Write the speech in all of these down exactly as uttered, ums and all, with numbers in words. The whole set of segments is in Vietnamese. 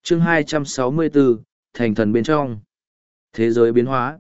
chương hai trăm sáu mươi bốn, thành thần bên trong. Thế giới biến hóa.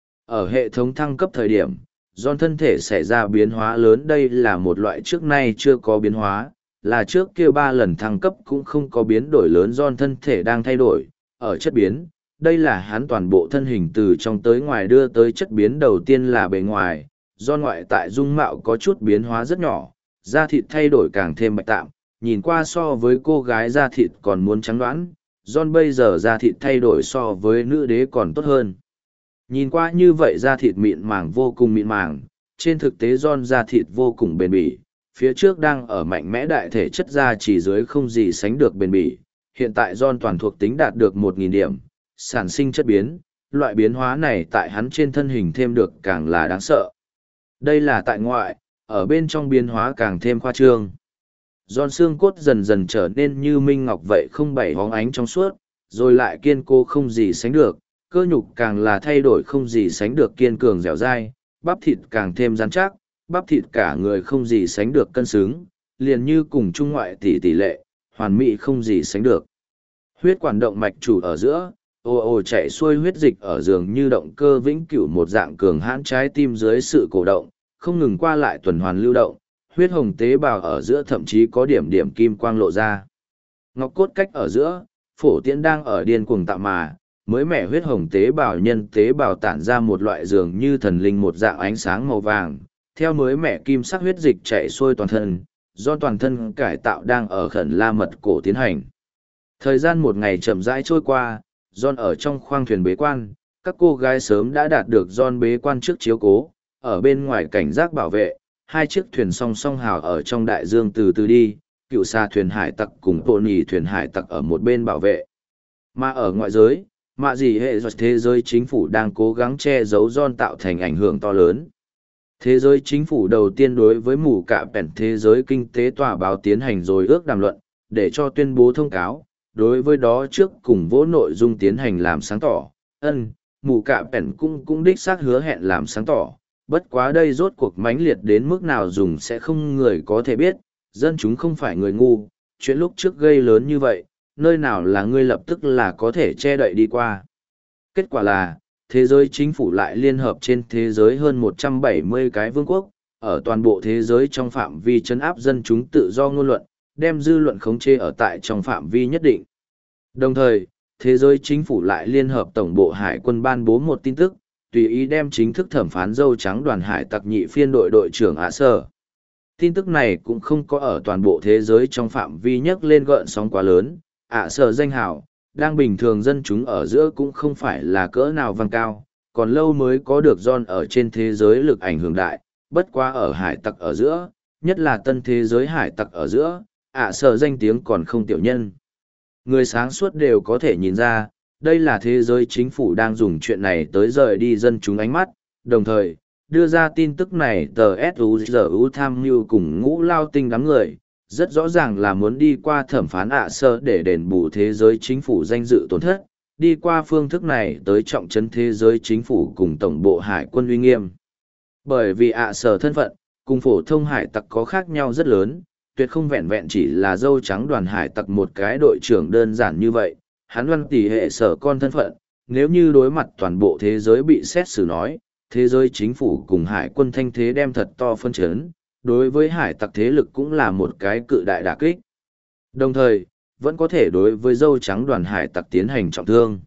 Ở hệ thống thăng cấp thời điểm, John thân thể xảy ra biến hóa lớn, đây là một loại trước nay chưa có biến hóa, là trước kia ba lần thăng cấp cũng không có biến đổi lớn. John thân thể đang thay đổi, ở chất biến, đây là hắn toàn bộ thân hình từ trong tới ngoài đưa tới chất biến. Đầu tiên là bề ngoài, John ngoại tại dung mạo có chút biến hóa rất nhỏ, da thịt thay đổi càng thêm bạch tạm, nhìn qua so với cô gái da thịt còn muốn trắng đoán. John bây giờ da thịt thay đổi so với nữ đế còn tốt hơn. Nhìn qua như vậy da thịt mịn màng, vô cùng mịn màng, trên thực tế John da thịt vô cùng bền bỉ, phía trước đang ở mạnh mẽ đại thể chất da chỉ dưới không gì sánh được bền bỉ. Hiện tại John toàn thuộc tính đạt được một nghìn điểm, sản sinh chất biến, loại biến hóa này tại hắn trên thân hình thêm được càng là đáng sợ. Đây là tại ngoại, ở bên trong biến hóa càng thêm khoa trương. John xương cốt dần dần trở nên như minh ngọc vậy, không bảy hóng ánh trong suốt, rồi lại kiên cố không gì sánh được, cơ nhục càng là thay đổi không gì sánh được kiên cường dẻo dai, bắp thịt càng thêm rắn chắc, bắp thịt cả người không gì sánh được cân xứng, liền như cùng trung ngoại tỷ tỷ lệ, hoàn mỹ không gì sánh được. Huyết quản động mạch chủ ở giữa, ồ ồ chạy xuôi huyết dịch ở dường như động cơ vĩnh cửu một dạng cường hãn, trái tim dưới sự cổ động, không ngừng qua lại tuần hoàn lưu động, huyết hồng tế bào ở giữa thậm chí có điểm điểm kim quang lộ ra. Ngọc cốt cách ở giữa, phổ tiễn đang ở điên cuồng tạo mà, mới mẻ huyết hồng tế bào nhân tế bào tản ra một loại dường như thần linh một dạng ánh sáng màu vàng, theo mới mẻ kim sắc huyết dịch chạy xuôi toàn thân, do toàn thân cải tạo đang ở khẩn la mật cổ tiến hành. Thời gian một ngày chậm rãi trôi qua, John ở trong khoang thuyền bế quan, các cô gái sớm đã đạt được John bế quan trước chiếu cố, ở bên ngoài cảnh giác bảo vệ, hai chiếc thuyền song song hào ở trong đại dương từ từ đi, cựu xa thuyền hải tặc cùng bộ nì thuyền hải tặc ở một bên bảo vệ. Mà ở ngoại giới, mạ gì hệ do thế giới chính phủ đang cố gắng che giấu John tạo thành ảnh hưởng to lớn. Thế giới chính phủ đầu tiên đối với mù cạ pẻn thế giới kinh tế tòa báo tiến hành rồi ước đàm luận, để cho tuyên bố thông cáo, đối với đó trước cùng vỗ nội dung tiến hành làm sáng tỏ. Ân, mù cạ pẻn cũng cũng đích xác hứa hẹn làm sáng tỏ, bất quá đây rốt cuộc mãnh liệt đến mức nào dùng sẽ không người có thể biết, dân chúng không phải người ngu, chuyện lúc trước gây lớn như vậy, nơi nào là ngươi lập tức là có thể che đậy đi qua. Kết quả là, thế giới chính phủ lại liên hợp trên thế giới hơn một trăm bảy mươi cái vương quốc, ở toàn bộ thế giới trong phạm vi trấn áp dân chúng tự do ngôn luận, đem dư luận khống chế ở tại trong phạm vi nhất định. Đồng thời, thế giới chính phủ lại liên hợp tổng bộ hải quân ban bố một tin tức, tùy ý đem chính thức thẩm phán dâu trắng đoàn hải tặc nhị phiên đội đội trưởng ạ sở. Tin tức này cũng không có ở toàn bộ thế giới trong phạm vi nhấc lên gợn sóng quá lớn, ạ sở danh hào, đang bình thường dân chúng ở giữa cũng không phải là cỡ nào vang cao, còn lâu mới có được John ở trên thế giới lực ảnh hưởng đại, bất quá ở hải tặc ở giữa, nhất là tân thế giới hải tặc ở giữa, ạ sở danh tiếng còn không tiểu nhân. Người sáng suốt đều có thể nhìn ra, đây là thế giới chính phủ đang dùng chuyện này tới rời đi dân chúng ánh mắt, đồng thời, đưa ra tin tức này tờ suzu tham mưu cùng ngũ lao tinh đám người, rất rõ ràng là muốn đi qua thẩm phán ạ sơ để đền bù thế giới chính phủ danh dự tổn thất, đi qua phương thức này tới trọng trấn thế giới chính phủ cùng tổng bộ hải quân uy nghiêm. Bởi vì ạ sơ thân phận, cùng phổ thông hải tặc có khác nhau rất lớn, tuyệt không vẹn vẹn chỉ là dâu trắng đoàn hải tặc một cái đội trưởng đơn giản như vậy, hắn văn tỷ hệ sở con thân phận, nếu như đối mặt toàn bộ thế giới bị xét xử nói, thế giới chính phủ cùng hải quân thanh thế đem thật to phân chấn, đối với hải tặc thế lực cũng là một cái cự đại đả kích. Đồng thời, vẫn có thể đối với dâu trắng đoàn hải tặc tiến hành trọng thương.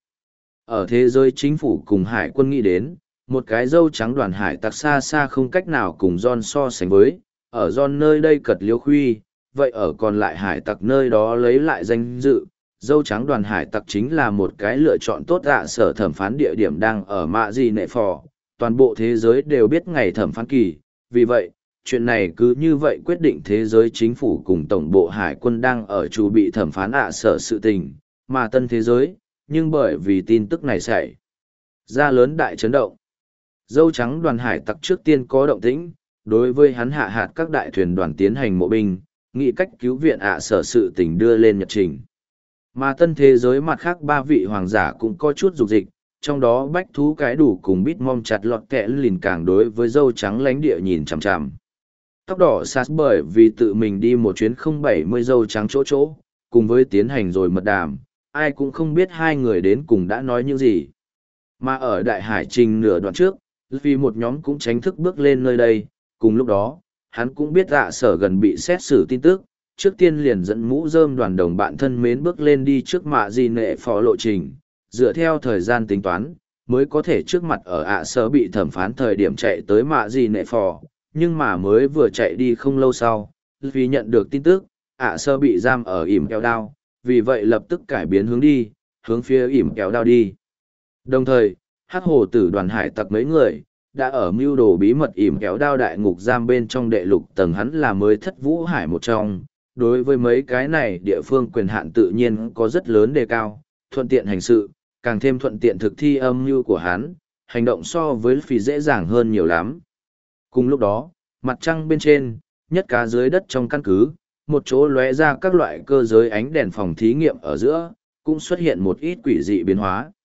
Ở thế giới chính phủ cùng hải quân nghĩ đến, một cái dâu trắng đoàn hải tặc xa xa không cách nào cùng John so sánh với, ở John nơi đây cật liêu khuy, vậy ở còn lại hải tặc nơi đó lấy lại danh dự. Dâu trắng đoàn hải tặc chính là một cái lựa chọn tốt. Dạ sở thẩm phán địa điểm đang ở mạ gì nệ phò, toàn bộ thế giới đều biết ngày thẩm phán kỳ, vì vậy, chuyện này cứ như vậy quyết định thế giới chính phủ cùng tổng bộ hải quân đang ở chủ bị thẩm phán ạ sở sự tình, mà tân thế giới, nhưng bởi vì tin tức này xảy ra lớn đại chấn động. Dâu trắng đoàn hải tặc trước tiên có động tĩnh, đối với hắn hạ hạt các đại thuyền đoàn tiến hành mộ binh, nghĩ cách cứu viện ạ sở sự tình đưa lên nhật trình. Mà tân thế giới mặt khác ba vị hoàng giả cũng có chút dục dịch, trong đó bách thú cái đủ cùng bít mong chặt lọt kẽ lìn càng đối với dâu trắng lánh địa nhìn chằm chằm. Tóc đỏ sát bởi vì tự mình đi một chuyến không bảy mươi dâu trắng chỗ chỗ, cùng với tiến hành rồi mật đàm, ai cũng không biết hai người đến cùng đã nói những gì. Mà ở đại hải trình nửa đoạn trước, vì một nhóm cũng tránh thức bước lên nơi đây, cùng lúc đó, hắn cũng biết ạ sở gần bị xét xử tin tức, trước tiên liền dẫn mũ rơm đoàn đồng bạn thân mến bước lên đi trước mạ gì nệ phó lộ trình, dựa theo thời gian tính toán, mới có thể trước mặt ở ạ sở bị thẩm phán thời điểm chạy tới mạ gì nệ phò, nhưng mà mới vừa chạy đi không lâu sau, vì nhận được tin tức, ạ sở bị giam ở ỉm kéo đao, vì vậy lập tức cải biến hướng đi, hướng phía ỉm kéo đao đi. Đồng thời, hắc hồ tử đoàn hải tặc mấy người, đã ở mưu đồ bí mật ỉm kéo đao đại ngục giam bên trong đệ lục tầng, hắn là mới thất vũ hải một trong. Đối với mấy cái này địa phương quyền hạn tự nhiên có rất lớn đề cao, thuận tiện hành sự, càng thêm thuận tiện thực thi âm mưu của hắn, hành động so với phỉ dễ dàng hơn nhiều lắm. Cùng lúc đó, mặt trăng bên trên, nhất cá dưới đất trong căn cứ, một chỗ lóe ra các loại cơ giới ánh đèn phòng thí nghiệm ở giữa, cũng xuất hiện một ít quỷ dị biến hóa.